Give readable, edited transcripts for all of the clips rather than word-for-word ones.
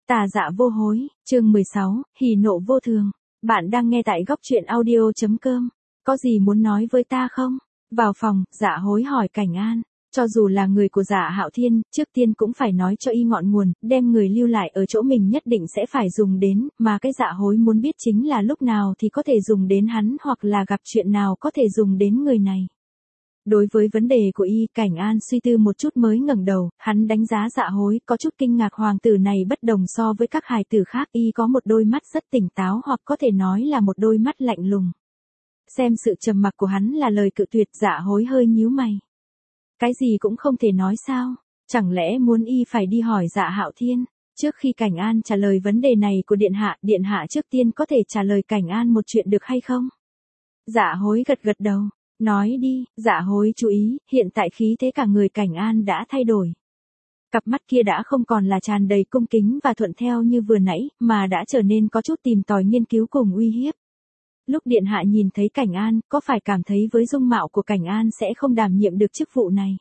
Tà dạ vô hối, chương 16, hỉ nộ vô thường. Bạn đang nghe tại góc truyện audio.com. Có gì muốn nói với ta không? Vào phòng, Dạ Hối hỏi Cảnh An. Cho dù là người của Dạ Hạo Thiên, trước tiên cũng phải nói cho y ngọn nguồn, đem người lưu lại ở chỗ mình nhất định sẽ phải dùng đến, mà cái Dạ Hối muốn biết chính là lúc nào thì có thể dùng đến hắn hoặc là gặp chuyện nào có thể dùng đến người này. Đối với vấn đề của y, Cảnh An suy tư một chút mới ngẩng đầu, hắn đánh giá Dạ Hối, có chút kinh ngạc hoàng tử này bất đồng so với các hài tử khác, y có một đôi mắt rất tỉnh táo hoặc có thể nói là một đôi mắt lạnh lùng. Xem sự trầm mặc của hắn là lời cự tuyệt, Dạ Hối hơi nhíu mày. Cái gì cũng không thể nói sao? Chẳng lẽ muốn y phải đi hỏi Dạ Hạo Thiên? Trước khi Cảnh An trả lời vấn đề này của Điện Hạ trước tiên có thể trả lời Cảnh An một chuyện được hay không? Dạ Hối gật gật đầu. Nói đi, Dạ Hối chú ý, hiện tại khí thế cả người Cảnh An đã thay đổi. Cặp mắt kia đã không còn là tràn đầy cung kính và thuận theo như vừa nãy, mà đã trở nên có chút tìm tòi nghiên cứu cùng uy hiếp. Lúc Điện Hạ nhìn thấy Cảnh An, có phải cảm thấy với dung mạo của Cảnh An sẽ không đảm nhiệm được chức vụ này?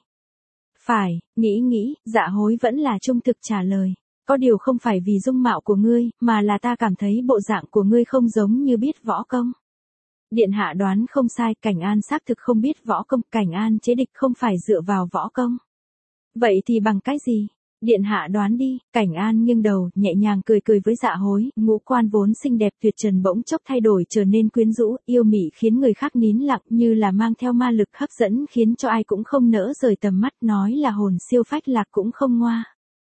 Phải, nghĩ, Dạ Hối vẫn là trung thực trả lời. Có điều không phải vì dung mạo của ngươi, mà là ta cảm thấy bộ dạng của ngươi không giống như biết võ công. Điện Hạ đoán không sai, Cảnh An xác thực không biết võ công, Cảnh An chế địch không phải dựa vào võ công. Vậy thì bằng cái gì? Điện Hạ đoán đi. Cảnh An nghiêng đầu, nhẹ nhàng cười với Dạ Hối, ngũ quan vốn xinh đẹp tuyệt trần bỗng chốc thay đổi trở nên quyến rũ, yêu mị khiến người khác nín lặng, như là mang theo ma lực hấp dẫn khiến cho ai cũng không nỡ rời tầm mắt, nói là hồn siêu phách lạc cũng không ngoa.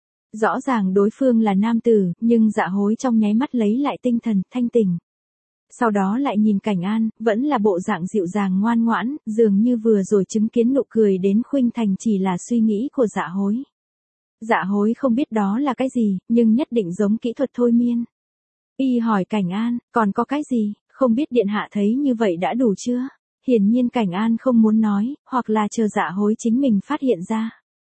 Rõ ràng đối phương là nam tử, nhưng Dạ Hối trong nháy mắt lấy lại tinh thần, thanh tỉnh. Sau đó lại nhìn Cảnh An, vẫn là bộ dạng dịu dàng ngoan ngoãn, dường như vừa rồi chứng kiến nụ cười đến khuynh thành chỉ là suy nghĩ của Dạ Hối. Dạ Hối không biết đó là cái gì, nhưng nhất định giống kỹ thuật thôi miên. Y hỏi Cảnh An, còn có cái gì, không biết Điện Hạ thấy như vậy đã đủ chưa? Hiển nhiên Cảnh An không muốn nói, hoặc là chờ Dạ Hối chính mình phát hiện ra.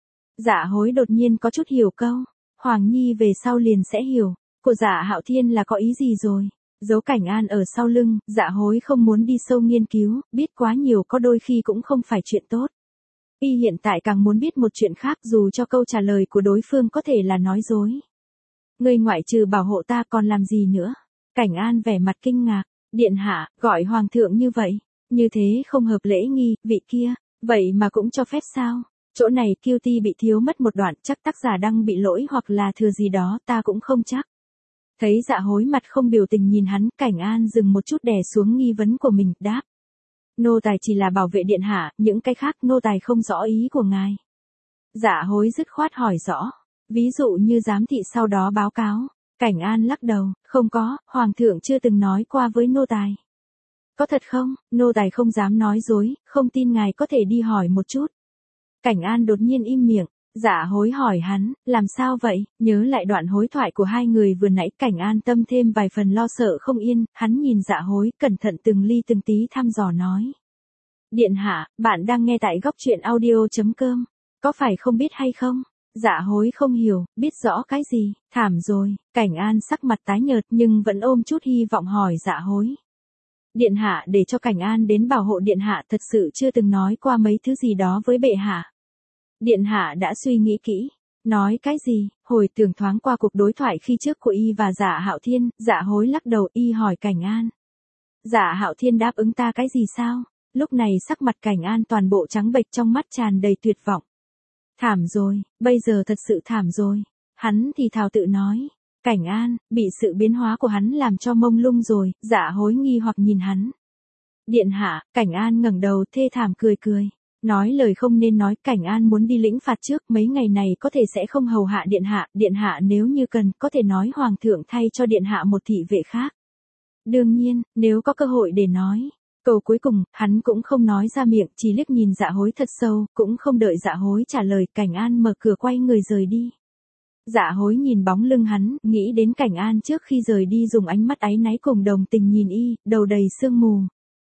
Dạ Hối đột nhiên có chút hiểu câu, Hoàng Nhi về sau liền sẽ hiểu, của Dạ Hạo Thiên là có ý gì rồi? Giấu Cảnh An ở sau lưng, Dạ Hối không muốn đi sâu nghiên cứu, biết quá nhiều có đôi khi cũng không phải chuyện tốt. Y hiện tại càng muốn biết một chuyện khác dù cho câu trả lời của đối phương có thể là nói dối. Ngươi ngoại trừ bảo hộ ta còn làm gì nữa? Cảnh An vẻ mặt kinh ngạc, Điện Hạ, gọi Hoàng thượng như vậy, như thế không hợp lễ nghi, vị kia, vậy mà cũng cho phép sao? Chỗ này kiêu ti bị thiếu mất một đoạn, chắc tác giả đang bị lỗi hoặc là thừa gì đó, ta cũng không chắc. Thấy Dạ Hối mặt không biểu tình nhìn hắn, Cảnh An dừng một chút đè xuống nghi vấn của mình, đáp. Nô tài chỉ là bảo vệ Điện Hạ, những cái khác nô tài không rõ ý của ngài. Dạ Hối dứt khoát hỏi rõ, ví dụ như giám thị sau đó báo cáo. Cảnh An lắc đầu, không có, Hoàng thượng chưa từng nói qua với nô tài. Có thật không? Nô tài không dám nói dối, không tin ngài có thể đi hỏi một chút. Cảnh An đột nhiên im miệng. Dạ Hối hỏi hắn, làm sao vậy? Nhớ lại đoạn hối thoại của hai người vừa nãy, Cảnh An tâm thêm vài phần lo sợ không yên, hắn nhìn Dạ Hối, cẩn thận từng ly từng tí thăm dò nói. Điện Hạ, bạn đang nghe tại góc truyện audio.com, có phải không biết hay không? Dạ Hối không hiểu, biết rõ cái gì, thảm rồi, Cảnh An sắc mặt tái nhợt nhưng vẫn ôm chút hy vọng hỏi Dạ Hối. Điện Hạ để cho Cảnh An đến bảo hộ Điện Hạ thật sự chưa từng nói qua mấy thứ gì đó với bệ hạ. Điện Hạ đã suy nghĩ kỹ. Nói cái gì? Hồi tưởng thoáng qua cuộc đối thoại khi trước của y và Dạ Hạo Thiên, Dạ Hối lắc đầu, y hỏi Cảnh An. Dạ Hạo Thiên đáp ứng ta cái gì sao? Lúc này sắc mặt Cảnh An toàn bộ trắng bệch, trong mắt tràn đầy tuyệt vọng. Thảm rồi, bây giờ thật sự thảm rồi. Hắn thì thào tự nói. Cảnh An, bị sự biến hóa của hắn làm cho mông lung rồi, Dạ Hối nghi hoặc nhìn hắn. Điện Hạ, Cảnh An ngẩng đầu thê thảm cười. Nói lời không nên nói, Cảnh An muốn đi lĩnh phạt trước, mấy ngày này có thể sẽ không hầu hạ Điện Hạ nếu như cần, có thể nói Hoàng thượng thay cho Điện Hạ một thị vệ khác. Đương nhiên, nếu có cơ hội để nói. Câu cuối cùng, hắn cũng không nói ra miệng, chỉ liếc nhìn Dạ Hối thật sâu, cũng không đợi Dạ Hối trả lời, Cảnh An mở cửa quay người rời đi. Dạ Hối nhìn bóng lưng hắn, nghĩ đến Cảnh An trước khi rời đi dùng ánh mắt áy náy cùng đồng tình nhìn y, đầu đầy sương mù.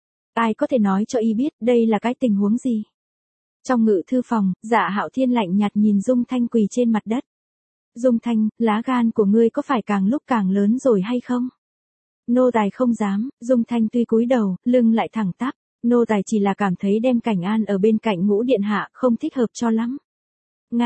Ai có thể nói cho y biết đây là cái tình huống gì? Trong ngự thư phòng, Dạ Hạo Thiên lạnh nhạt nhìn Dung Thanh quỳ trên mặt đất. Dung Thanh, lá gan của ngươi có phải càng lúc càng lớn rồi hay không? Nô tài không dám. Dung Thanh tuy cúi đầu, lưng lại thẳng tắp. Nô tài chỉ là cảm thấy đem Cảnh An ở bên cạnh Ngũ Điện Hạ không thích hợp cho lắm. Nga,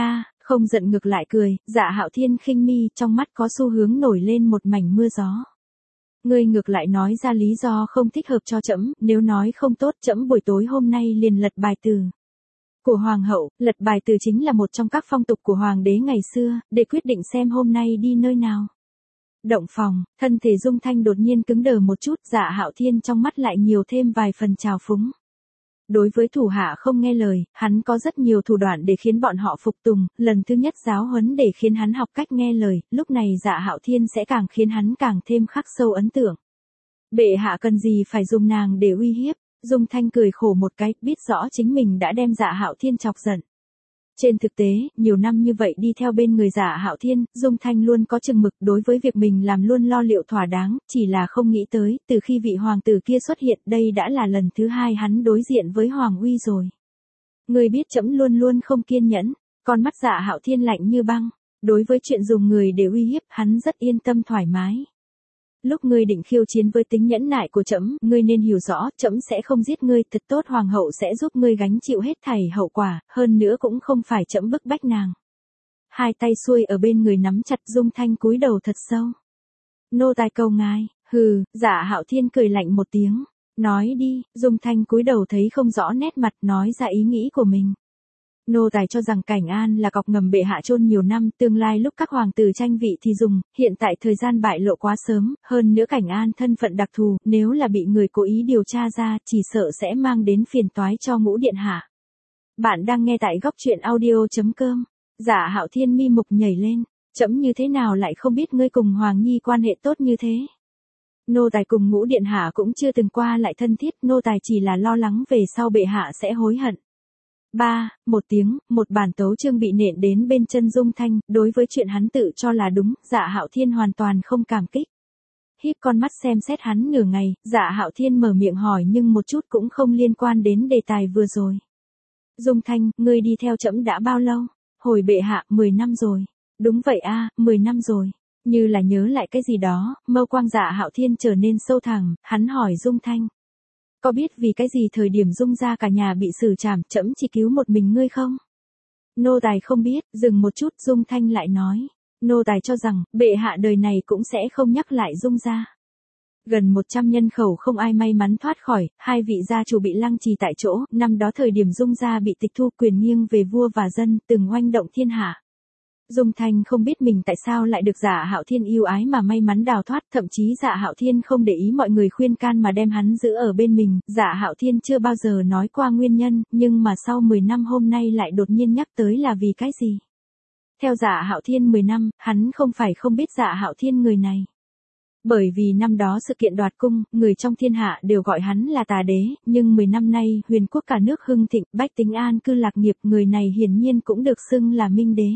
Không giận ngược lại cười, Dạ Hạo Thiên khinh mi, trong mắt có xu hướng nổi lên một mảnh mưa gió. Ngươi ngược lại nói ra lý do không thích hợp cho trẫm, nếu nói không tốt trẫm buổi tối hôm nay liền lật bài từ của hoàng hậu. Lật bài từ chính là một trong các phong tục của hoàng đế ngày xưa, để quyết định xem hôm nay đi nơi nào. Động phòng, thân thể Dung Thanh đột nhiên cứng đờ một chút, Dạ Hạo Thiên trong mắt lại nhiều thêm vài phần trào phúng. Đối với thủ hạ không nghe lời, hắn có rất nhiều thủ đoạn để khiến bọn họ phục tùng, lần thứ nhất giáo huấn để khiến hắn học cách nghe lời, lúc này Dạ Hạo Thiên sẽ càng khiến hắn càng thêm khắc sâu ấn tượng. Bệ hạ cần gì phải dùng nàng để uy hiếp? Dung Thanh cười khổ một cái, biết rõ chính mình đã đem Dạ Hạo Thiên chọc giận. Trên thực tế, nhiều năm như vậy đi theo bên người Dạ Hạo Thiên, Dung Thanh luôn có chừng mực đối với việc mình làm luôn lo liệu thỏa đáng, chỉ là không nghĩ tới, từ khi vị hoàng tử kia xuất hiện, đây đã là lần thứ hai hắn đối diện với Hoàng Uy rồi. Người biết trẫm luôn luôn không kiên nhẫn, con mắt Dạ Hạo Thiên lạnh như băng, đối với chuyện dùng người để uy hiếp, hắn rất yên tâm thoải mái. Lúc ngươi định khiêu chiến với tính nhẫn nại của trẫm, ngươi nên hiểu rõ, trẫm sẽ không giết ngươi, thật tốt hoàng hậu sẽ giúp ngươi gánh chịu hết thảy hậu quả, hơn nữa cũng không phải trẫm bức bách nàng. Hai tay xuôi ở bên người nắm chặt, Dung Thanh cúi đầu thật sâu. Nô tài cầu ngài, hừ, Dạ Hạo Thiên cười lạnh một tiếng, nói đi. Dung Thanh cúi đầu thấy không rõ nét mặt, nói ra ý nghĩ của mình. Nô tài cho rằng Cảnh An là cọc ngầm bệ hạ chôn nhiều năm, tương lai lúc các hoàng tử tranh vị thì dùng, hiện tại thời gian bại lộ quá sớm, hơn nữa Cảnh An thân phận đặc thù, nếu là bị người cố ý điều tra ra, chỉ sợ sẽ mang đến phiền toái cho Ngũ điện hạ. Bạn đang nghe tại góc truyện audio.com. Dạ Hạo Thiên mi mục nhảy lên, trẫm như thế nào lại không biết ngươi cùng Hoàng Nhi quan hệ tốt như thế. Nô tài cùng Ngũ điện hạ cũng chưa từng qua lại thân thiết, nô tài chỉ là lo lắng về sau bệ hạ sẽ hối hận. Một tiếng, một bản tấu chương bị nện đến bên chân Dung Thanh, đối với chuyện hắn tự cho là đúng, Dạ Hạo Thiên hoàn toàn không cảm kích. Híp con mắt xem xét hắn nửa ngày, Dạ Hạo Thiên mở miệng hỏi nhưng một chút cũng không liên quan đến đề tài vừa rồi. Dung Thanh, ngươi đi theo trẫm đã bao lâu? Hồi bệ hạ, 10 năm rồi. Đúng vậy a, 10 năm rồi. Như là nhớ lại cái gì đó, mâu quang Dạ Hạo Thiên trở nên sâu thẳm, hắn hỏi Dung Thanh. Có biết vì cái gì thời điểm Dung gia cả nhà bị xử trảm, trẫm chỉ cứu một mình ngươi không? Nô tài không biết, dừng một chút, Dung Thanh lại nói. Nô tài cho rằng, bệ hạ đời này cũng sẽ không nhắc lại Dung gia. Gần 100 nhân khẩu không ai may mắn thoát khỏi, hai vị gia chủ bị lăng trì tại chỗ, năm đó thời điểm Dung gia bị tịch thu, quyền nghiêng về vua và dân, từng oanh động thiên hạ. Dung Thanh không biết mình tại sao lại được Dạ Hạo Thiên yêu ái mà may mắn đào thoát, thậm chí Dạ Hạo Thiên không để ý mọi người khuyên can mà đem hắn giữ ở bên mình, Dạ Hạo Thiên chưa bao giờ nói qua nguyên nhân, nhưng mà sau 10 năm hôm nay lại đột nhiên nhắc tới là vì cái gì. Theo Dạ Hạo Thiên 10 năm, hắn không phải không biết Dạ Hạo Thiên người này. Bởi vì năm đó sự kiện đoạt cung, người trong thiên hạ đều gọi hắn là tà đế, nhưng 10 năm nay, huyền quốc cả nước hưng thịnh, bách tính an cư lạc nghiệp, người này hiển nhiên cũng được xưng là minh đế.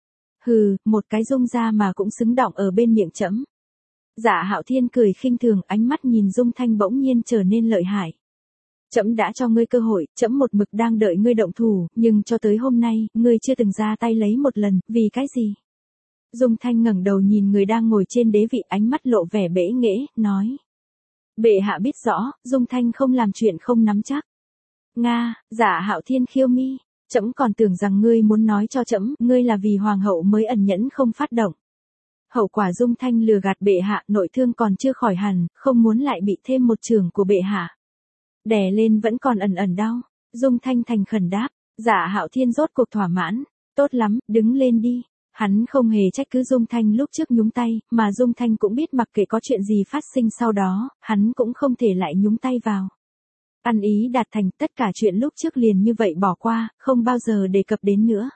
Hừ, một cái Dung gia mà cũng xứng đọng ở bên miệng trẫm. Dạ Hạo Thiên cười khinh thường, ánh mắt nhìn Dung Thanh bỗng nhiên trở nên lợi hại. Trẫm đã cho ngươi cơ hội, trẫm một mực đang đợi ngươi động thủ, nhưng cho tới hôm nay, ngươi chưa từng ra tay lấy một lần, vì cái gì? Dung Thanh ngẩng đầu nhìn người đang ngồi trên đế vị, ánh mắt lộ vẻ bẽ nghễ, nói. Bệ hạ biết rõ, Dung Thanh không làm chuyện không nắm chắc. Nga, Dạ Hạo Thiên khiêu mi. Trẫm còn tưởng rằng ngươi muốn nói cho trẫm, ngươi là vì hoàng hậu mới ẩn nhẫn không phát động. Hậu quả Dung Thanh lừa gạt bệ hạ, nội thương còn chưa khỏi hẳn, không muốn lại bị thêm một chưởng của bệ hạ. Đè lên vẫn còn ẩn ẩn đau. Dung Thanh thành khẩn đáp, Dạ Hạo Thiên rốt cuộc thỏa mãn, tốt lắm, đứng lên đi. Hắn không hề trách cứ Dung Thanh lúc trước nhúng tay, mà Dung Thanh cũng biết mặc kệ có chuyện gì phát sinh sau đó, hắn cũng không thể lại nhúng tay vào. Ăn ý đạt thành, tất cả chuyện lúc trước liền như vậy bỏ qua, không bao giờ đề cập đến nữa.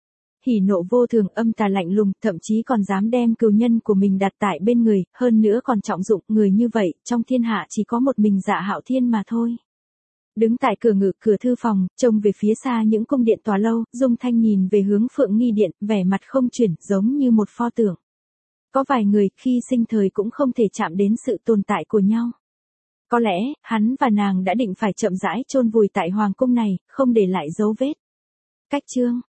Hỉ nộ vô thường, âm tà lạnh lùng, thậm chí còn dám đem cừu nhân của mình đặt tại bên người, hơn nữa còn trọng dụng, người như vậy, trong thiên hạ chỉ có một mình Dạ Hạo Thiên mà thôi. Đứng tại cửa thư phòng, trông về phía xa những cung điện tòa lâu, Dung Thanh nhìn về hướng Phượng Nghi Điện, vẻ mặt không chuyển, giống như một pho tượng. Có vài người, khi sinh thời cũng không thể chạm đến sự tồn tại của nhau. Có lẽ, hắn và nàng đã định phải chậm rãi chôn vùi tại hoàng cung này, không để lại dấu vết. Cách chương